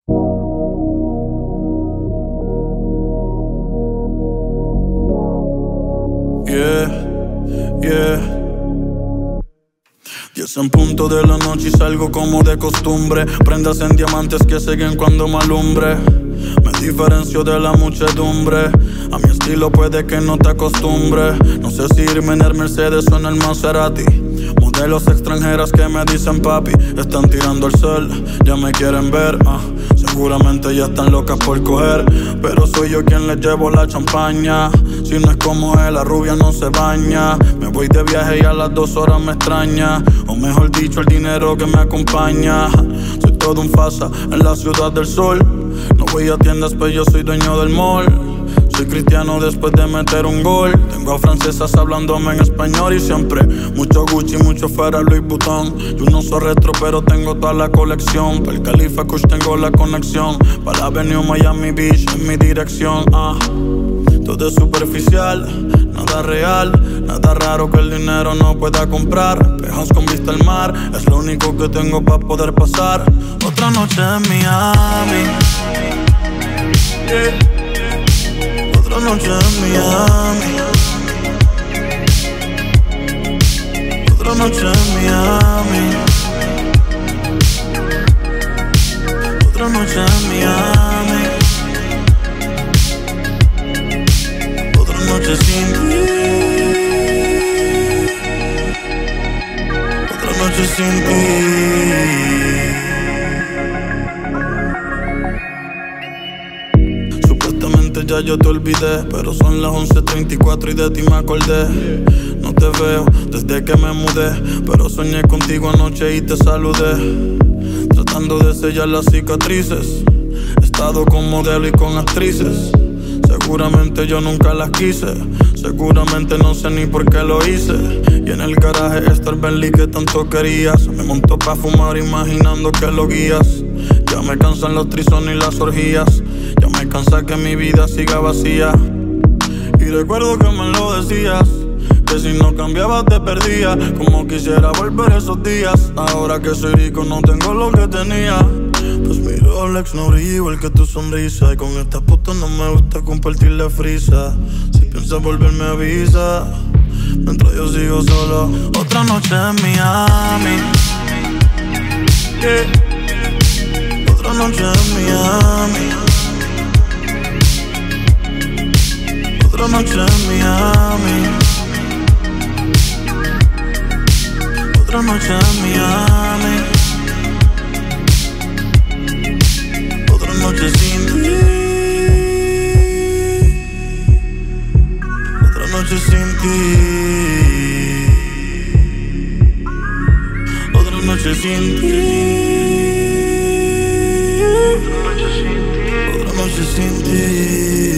Yeah, yeah. 10 en punto de la noche y salgo como de costumbre. Prendas en diamantes que siguen cuando me alumbre. Me diferencio de la muchedumbre. A mi estilo puede que no te acostumbre. No sé si irme en el Mercedes o en el Maserati. Modelos extranjeras que me dicen papi. Están tirando el sol, ya me quieren ver. Seguramente ya están locas por coger, pero soy yo quien les llevo la champaña. Si no es como él, la rubia no se baña. Me voy de viaje y a las 2 horas me extraña. O mejor dicho, el dinero que me acompaña. Soy todo un fasa en la ciudad del sol. No voy a tiendas, pero yo soy dueño del mall. Soy cristiano después de meter un gol. Tengo a francesas hablándome en español y siempre mucho Gucci, mucho Ferrari, Louis Vuitton. Yo no soy retro, pero tengo toda la colección. Pa' el Califa Kush tengo la conexión. Pa' la Avenue Miami Beach en mi dirección. Todo es superficial, nada real. Nada raro que el dinero no pueda comprar. Pejos con vista al mar, es lo único que tengo pa' poder pasar otra noche en Miami. Otra noche en Miami. Otra noche en Miami. Otra noche en Miami. Otra noche sin ti. Otra noche sin ti. Ya yo te olvidé, pero son las 11:34 y de ti me acordé. No te veo desde que me mudé, pero soñé contigo anoche y te saludé. Tratando de sellar las cicatrices. He estado con modelo y con actrices. Seguramente yo nunca las quise. Seguramente no sé ni por qué lo hice. Y en el garaje está el Bentley que tanto querías. Me montó pa' fumar imaginando que lo guías. Ya me cansan los trisones y las orgías. Ya me cansa que mi vida siga vacía. Y recuerdo que me lo decías, que si no cambiabas te perdía. Como quisiera volver esos días. Ahora que soy rico no tengo lo que tenía. Pues mi Rolex no brilla igual que tu sonrisa. Y con esta puta no me gusta compartir la frisa. Si piensas volver me avisa. Mientras yo sigo solo. Otra noche en Miami. Otra noche en Miami. Otra noche en Miami. Otra noche en Miami. Otra noche sin ti. Otra noche sin ti. Otra noche sin ti. Otra noche sin ti.